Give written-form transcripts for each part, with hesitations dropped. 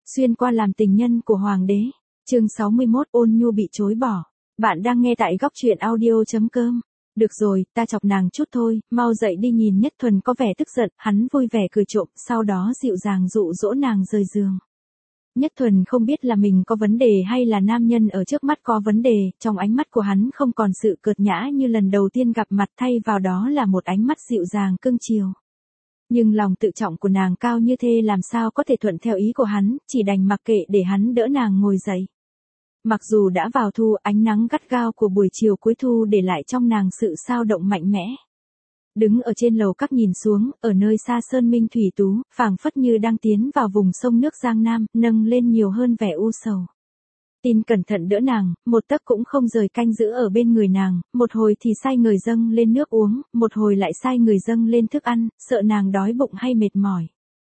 Xuyên qua làm tình nhân của hoàng đế. Chương 61 Ôn nhu bị chối bỏ. Bạn đang nghe tại góc truyện audio.com. Được rồi, ta chọc nàng chút thôi, mau dậy đi. Nhìn Nhất Thuần có vẻ tức giận, hắn vui vẻ cười trộm, sau đó dịu dàng dụ dỗ nàng rời giường. Nhất Thuần không biết là mình có vấn đề hay là nam nhân ở trước mắt có vấn đề, trong ánh mắt của hắn không còn sự cợt nhã như lần đầu tiên gặp mặt, thay vào đó là một ánh mắt dịu dàng cưng chiều. Nhưng lòng tự trọng của nàng cao như thế làm sao có thể thuận theo ý của hắn, chỉ đành mặc kệ để hắn đỡ nàng ngồi dậy. Mặc dù đã vào thu, ánh nắng gắt gao của buổi chiều cuối thu để lại trong nàng sự xao động mạnh mẽ. Đứng ở trên lầu các nhìn xuống, ở nơi xa sơn minh thủy tú, phảng phất như đang tiến vào vùng sông nước Giang Nam, nâng lên nhiều hơn vẻ u sầu. Tin cẩn thận đỡ nàng, một tấc cũng không rời canh giữ ở bên người nàng, một hồi thì sai người dâng lên nước uống, một hồi lại sai người dâng lên thức ăn, sợ nàng đói bụng hay mệt mỏi.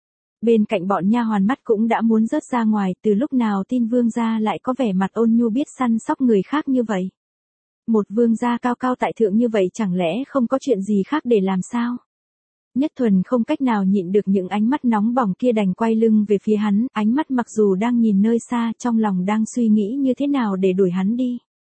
Bên cạnh bọn nha hoàn mắt cũng đã muốn rớt ra ngoài, từ lúc nào Tin vương gia lại có vẻ mặt ôn nhu biết săn sóc người khác như vậy. Một vương gia cao cao tại thượng như vậy chẳng lẽ không có chuyện gì khác để làm sao? Nhất Thuần không cách nào nhịn được những ánh mắt nóng bỏng kia, đành quay lưng về phía hắn, ánh mắt mặc dù đang nhìn nơi xa, trong lòng đang suy nghĩ như thế nào để đuổi hắn đi.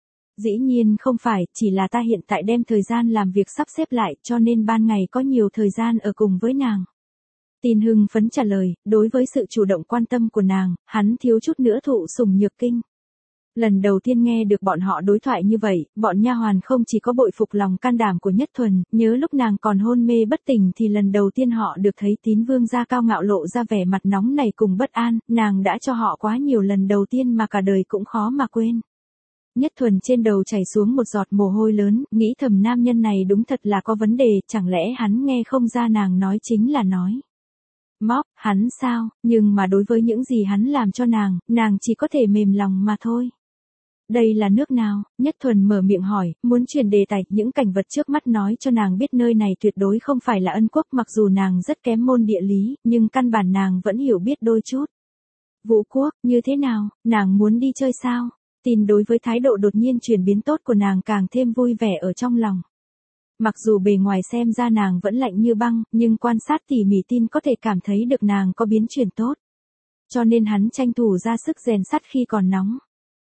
Dĩ nhiên không phải, chỉ là ta hiện tại đem thời gian làm việc sắp xếp lại, cho nên ban ngày có nhiều thời gian ở cùng với nàng. Tin hưng phấn trả lời, đối với sự chủ động quan tâm của nàng, hắn thiếu chút nữa thụ sủng nhược kinh. Lần đầu tiên nghe được bọn họ đối thoại như vậy, bọn nha hoàn không chỉ có bội phục lòng can đảm của Nhất Thuần, nhớ lúc nàng còn hôn mê bất tỉnh thì lần đầu tiên họ được thấy Tín vương gia cao ngạo lộ ra vẻ mặt nóng này cùng bất an, nàng đã cho họ quá nhiều lần đầu tiên mà cả đời cũng khó mà quên. Nhất Thuần trên đầu chảy xuống một giọt mồ hôi lớn, nghĩ thầm nam nhân này đúng thật là có vấn đề, chẳng lẽ hắn nghe không ra nàng nói chính là nói móc, hắn sao, nhưng mà đối với những gì hắn làm cho nàng chỉ có thể mềm lòng mà thôi. Đây là nước nào? Nhất Thuần mở miệng hỏi, muốn chuyển đề tài, những cảnh vật trước mắt nói cho nàng biết nơi này tuyệt đối không phải là Ân quốc, mặc dù nàng rất kém môn địa lý, nhưng căn bản nàng vẫn hiểu biết đôi chút. Vũ quốc, như thế nào, nàng muốn đi chơi sao? Tin đối với thái độ đột nhiên chuyển biến tốt của nàng càng thêm vui vẻ ở trong lòng. Mặc dù bề ngoài xem ra nàng vẫn lạnh như băng, nhưng quan sát tỉ mỉ Tin có thể cảm thấy được nàng có biến chuyển tốt. Cho nên hắn tranh thủ ra sức rèn sắt khi còn nóng.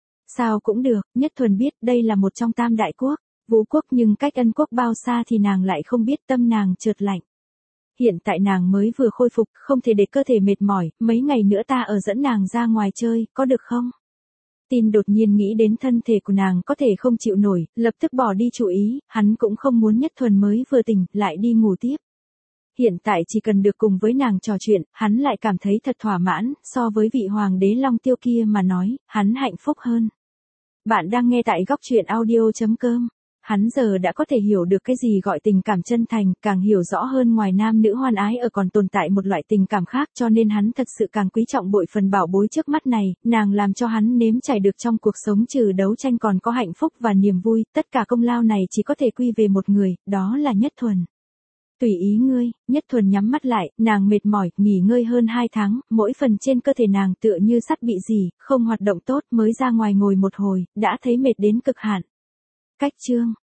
Sao cũng được, Nhất Thuần biết đây là một trong tam đại quốc, Vũ quốc, nhưng cách Ân quốc bao xa thì nàng lại không biết, tâm nàng chợt lạnh. Hiện tại nàng mới vừa khôi phục, không thể để cơ thể mệt mỏi, mấy ngày nữa ta ở dẫn nàng ra ngoài chơi, có được không? Tin đột nhiên nghĩ đến thân thể của nàng có thể không chịu nổi, lập tức bỏ đi chủ ý, hắn cũng không muốn Nhất Thuần mới vừa tỉnh, lại đi ngủ tiếp. Hiện tại chỉ cần được cùng với nàng trò chuyện, hắn lại cảm thấy thật thỏa mãn, so với vị hoàng đế Long Tiêu kia mà nói, hắn hạnh phúc hơn. Bạn đang nghe tại góc truyện audio.com. Hắn giờ đã có thể hiểu được cái gì gọi tình cảm chân thành, càng hiểu rõ hơn ngoài nam nữ hoan ái ở còn tồn tại một loại tình cảm khác, cho nên hắn thật sự càng quý trọng bội phần bảo bối trước mắt này, nàng làm cho hắn nếm trải được trong cuộc sống trừ đấu tranh còn có hạnh phúc và niềm vui, tất cả công lao này chỉ có thể quy về một người, đó là Nhất Thuần. Tùy ý ngươi. Nhất Thuần nhắm mắt lại, nàng mệt mỏi, nghỉ ngơi hơn 2 tháng, mỗi phần trên cơ thể nàng tựa như sắt bị gì, không hoạt động tốt, mới ra ngoài ngồi một hồi, đã thấy mệt đến cực hạn. Cách chương